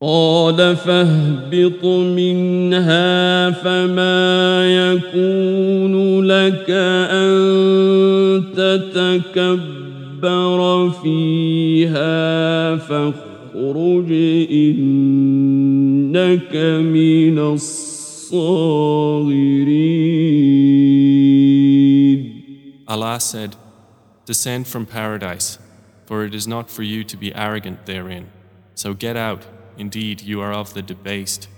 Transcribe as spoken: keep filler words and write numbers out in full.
قال فاهبط منها فما يكون لك أن تتكبر فيها فاخرج إنك من الصاغرين. Allah said, "Descend from paradise, for it is not for you to be arrogant therein. So get out, indeed you are of the debased."